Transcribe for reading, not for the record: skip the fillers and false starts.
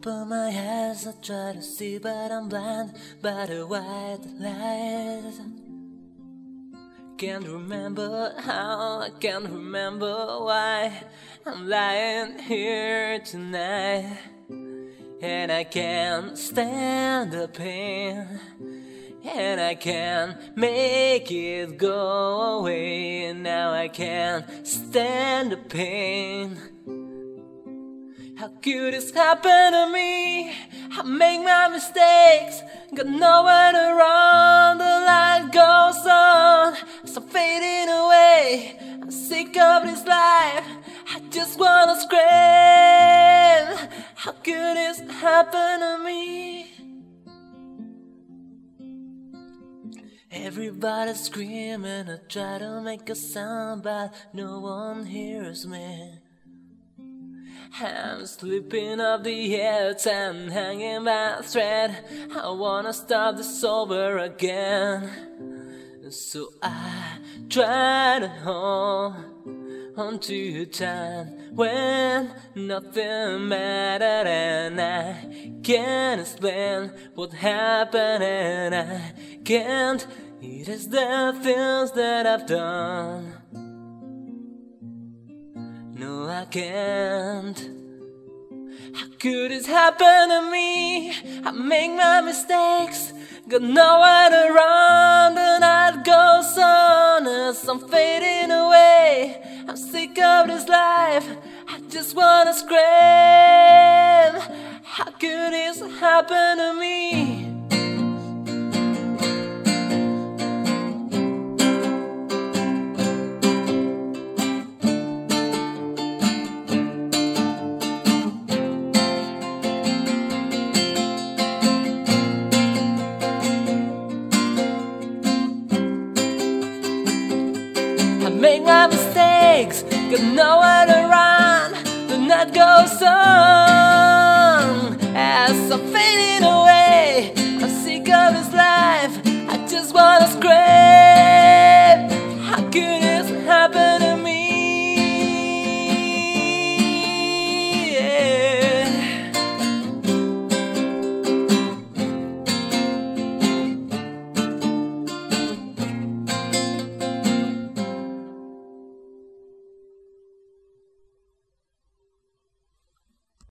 Open my eyes, I try to see, but I'm blind by the white light. Can't remember how, I can't remember why I'm lying here tonight. And I can't stand the pain, and I can't make it go away. And now I can't stand the pain. How could this happen to me? I make my mistakes, got nowhere to run. The light goes on, so I'm fading away. I'm sick of this life, I just wanna scream. How could this happen to me? Everybody's screaming, I try to make a sound, but no one hears me. I'm slipping off the edge and hanging by a thread. I wanna start this over again. So I try to hold on to time when nothing mattered, and I can't explain what happened, and I can't erase the things that I've done. No, I can't. How could this happen to me? I make my mistakes, got nowhere to run. The night goes on as I'm fading away. I'm sick of this life, I just wanna scream. How could this happen to me? Make my mistakes, got nowhere to run. The night goes on as I'm fading away.